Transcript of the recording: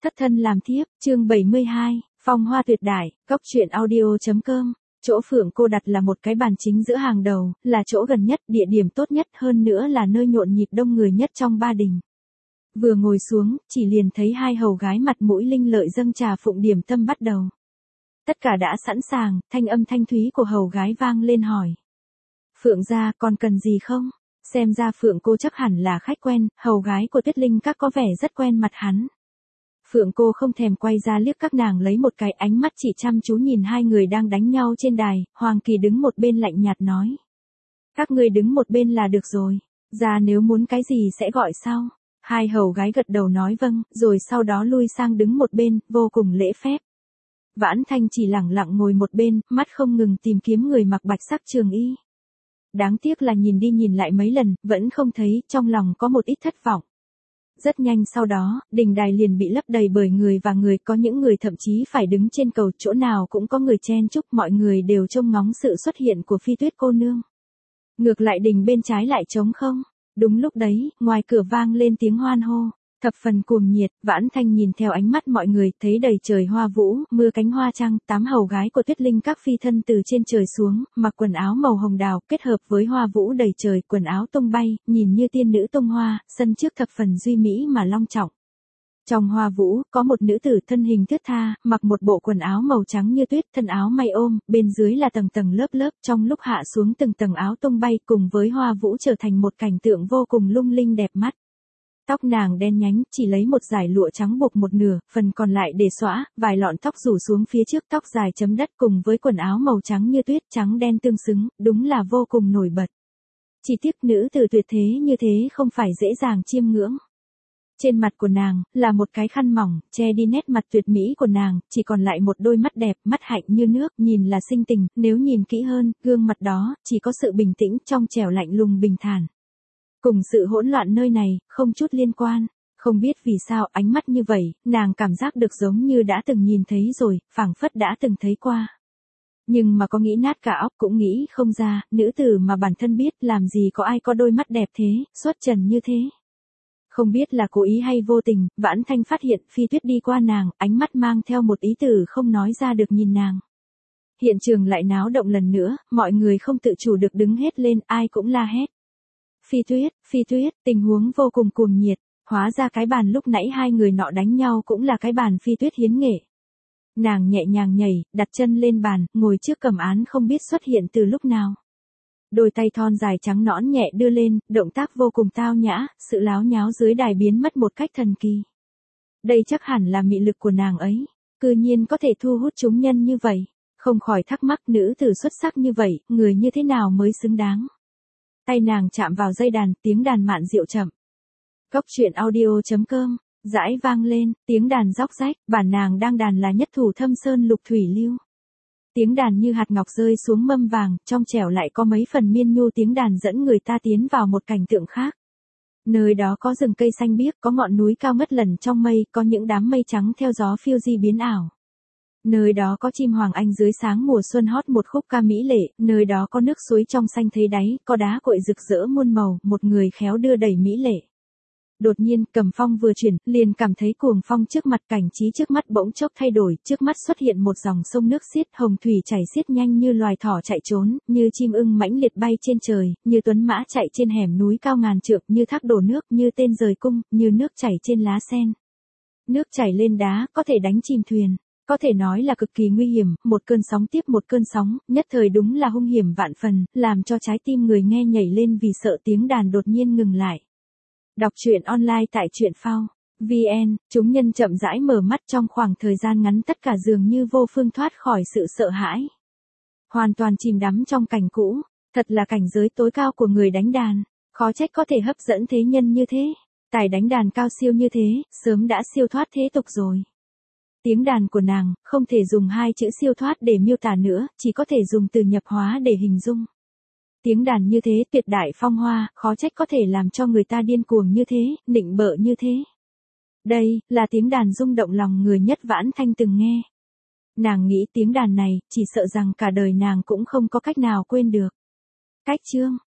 Thất thân làm thiếp, chương 72, phong hoa tuyệt đại, góc truyện audio.com. Chỗ Phượng cô đặt là một cái bàn chính giữa hàng đầu, là chỗ gần nhất, địa điểm tốt nhất, hơn nữa là nơi nhộn nhịp đông người nhất trong Ba Đình. Vừa ngồi xuống, chỉ liền thấy hai hầu gái mặt mũi linh lợi dâng trà phụng điểm tâm bắt đầu. Tất cả đã sẵn sàng, thanh âm thanh thúy của hầu gái vang lên hỏi. Phượng gia, còn cần gì không? Xem ra Phượng cô chắc hẳn là khách quen, hầu gái của Tuyết Linh các có vẻ rất quen mặt hắn. Phượng cô không thèm quay ra liếc các nàng lấy một cái ánh mắt chỉ chăm chú nhìn hai người đang đánh nhau trên đài, Hoàng Kỳ đứng một bên lạnh nhạt nói. Các ngươi đứng một bên là được rồi, ra nếu muốn cái gì sẽ gọi sau. Hai hầu gái gật đầu nói vâng, rồi sau đó lui sang đứng một bên, vô cùng lễ phép. Vãn Thanh chỉ lẳng lặng ngồi một bên, mắt không ngừng tìm kiếm người mặc bạch sắc trường y. Đáng tiếc là nhìn đi nhìn lại mấy lần, vẫn không thấy, trong lòng có một ít thất vọng. Rất nhanh sau đó, đình đài liền bị lấp đầy bởi người và người, có những người thậm chí phải đứng trên cầu, chỗ nào cũng có người chen chúc, mọi người đều trông ngóng sự xuất hiện của Phi Tuyết cô nương. Ngược lại đình bên trái lại trống không. Đúng lúc đấy, ngoài cửa vang lên tiếng hoan hô, thập phần cuồng nhiệt. Vãn Thanh nhìn theo ánh mắt mọi người, thấy đầy trời hoa vũ, mưa cánh hoa trăng, 8 hầu gái của Tuyết Linh các phi thân từ trên trời xuống, mặc quần áo màu hồng đào, kết hợp với hoa vũ đầy trời, quần áo tung bay, nhìn như tiên nữ tung hoa, sân trước thập phần duy mỹ mà long trọng. Trong hoa vũ, có một nữ tử thân hình thướt tha, mặc một bộ quần áo màu trắng như tuyết, thân áo may ôm, bên dưới là tầng tầng lớp lớp, trong lúc hạ xuống từng tầng áo tung bay cùng với hoa vũ trở thành một cảnh tượng vô cùng lung linh đẹp mắt. Tóc nàng đen nhánh, chỉ lấy một dải lụa trắng buộc một nửa, phần còn lại để xõa, vài lọn tóc rủ xuống phía trước, tóc dài chấm đất cùng với quần áo màu trắng như tuyết, trắng đen tương xứng, đúng là vô cùng nổi bật. Chỉ tiếc nữ tử tuyệt thế như thế không phải dễ dàng chiêm ngưỡng. Trên mặt của nàng, là một cái khăn mỏng, che đi nét mặt tuyệt mỹ của nàng, chỉ còn lại một đôi mắt đẹp, mắt hạnh như nước, nhìn là sinh tình, nếu nhìn kỹ hơn, gương mặt đó, chỉ có sự bình tĩnh, trong trẻo lạnh lùng bình thản. Cùng sự hỗn loạn nơi này, không chút liên quan. Không biết vì sao ánh mắt như vậy, nàng cảm giác được giống như đã từng nhìn thấy rồi, phảng phất đã từng thấy qua. Nhưng mà có nghĩ nát cả óc cũng nghĩ không ra, nữ tử mà bản thân biết làm gì có ai có đôi mắt đẹp thế, xuất trần như thế. Không biết là cố ý hay vô tình, Vãn Thanh phát hiện Phi Tuyết đi qua nàng, ánh mắt mang theo một ý tử không nói ra được nhìn nàng. Hiện trường lại náo động lần nữa, mọi người không tự chủ được đứng hết lên, ai cũng la hét. Phi Tuyết, tình huống vô cùng cuồng nhiệt, hóa ra cái bàn lúc nãy hai người nọ đánh nhau cũng là cái bàn Phi Tuyết hiến nghệ. Nàng nhẹ nhàng nhảy, đặt chân lên bàn, ngồi trước cầm án không biết xuất hiện từ lúc nào. Đôi tay thon dài trắng nõn nhẹ đưa lên, động tác vô cùng tao nhã, sự láo nháo dưới đài biến mất một cách thần kỳ. Đây chắc hẳn là mị lực của nàng ấy, cư nhiên có thể thu hút chúng nhân như vậy, không khỏi thắc mắc nữ tử xuất sắc như vậy, người như thế nào mới xứng đáng. Tay nàng chạm vào dây đàn, tiếng đàn mạn diệu chậm. Góc truyện audio.com, dãi vang lên, tiếng đàn róc rách, bản nàng đang đàn là nhất thủ Thâm Sơn Lục Thủy Lưu. Tiếng đàn như hạt ngọc rơi xuống mâm vàng, trong trẻo lại có mấy phần miên nhu, tiếng đàn dẫn người ta tiến vào một cảnh tượng khác. Nơi đó có rừng cây xanh biếc, có ngọn núi cao ngất lần trong mây, có những đám mây trắng theo gió phiêu di biến ảo. Nơi đó có chim hoàng anh dưới sáng mùa xuân hót một khúc ca mỹ lệ, nơi đó có nước suối trong xanh thấy đáy, có đá cội rực rỡ muôn màu, một người khéo đưa đẩy mỹ lệ. Đột nhiên, cầm phong vừa chuyển, liền cảm thấy cuồng phong trước mặt, cảnh trí trước mắt bỗng chốc thay đổi, trước mắt xuất hiện một dòng sông nước xiết, hồng thủy chảy xiết nhanh như loài thỏ chạy trốn, như chim ưng mãnh liệt bay trên trời, như tuấn mã chạy trên hẻm núi cao ngàn trượng, như thác đổ nước, như tên rời cung, như nước chảy trên lá sen. Nước chảy lên đá, có thể đánh chìm thuyền. Có thể nói là cực kỳ nguy hiểm, một cơn sóng tiếp một cơn sóng, nhất thời đúng là hung hiểm vạn phần, làm cho trái tim người nghe nhảy lên vì sợ tiếng đàn đột nhiên ngừng lại. Đọc truyện online tại truyện phao.vn, chúng nhân chậm rãi mở mắt, trong khoảng thời gian ngắn tất cả dường như vô phương thoát khỏi sự sợ hãi. Hoàn toàn chìm đắm trong cảnh cũ, thật là cảnh giới tối cao của người đánh đàn, khó trách có thể hấp dẫn thế nhân như thế, tài đánh đàn cao siêu như thế, sớm đã siêu thoát thế tục rồi. Tiếng đàn của nàng, không thể dùng hai chữ siêu thoát để miêu tả nữa, chỉ có thể dùng từ nhập hóa để hình dung. Tiếng đàn như thế, tuyệt đại phong hoa, khó trách có thể làm cho người ta điên cuồng như thế, nịnh bợ như thế. Đây, là tiếng đàn rung động lòng người nhất Vãn Thanh từng nghe. Nàng nghĩ tiếng đàn này, chỉ sợ rằng cả đời nàng cũng không có cách nào quên được. Cách chương.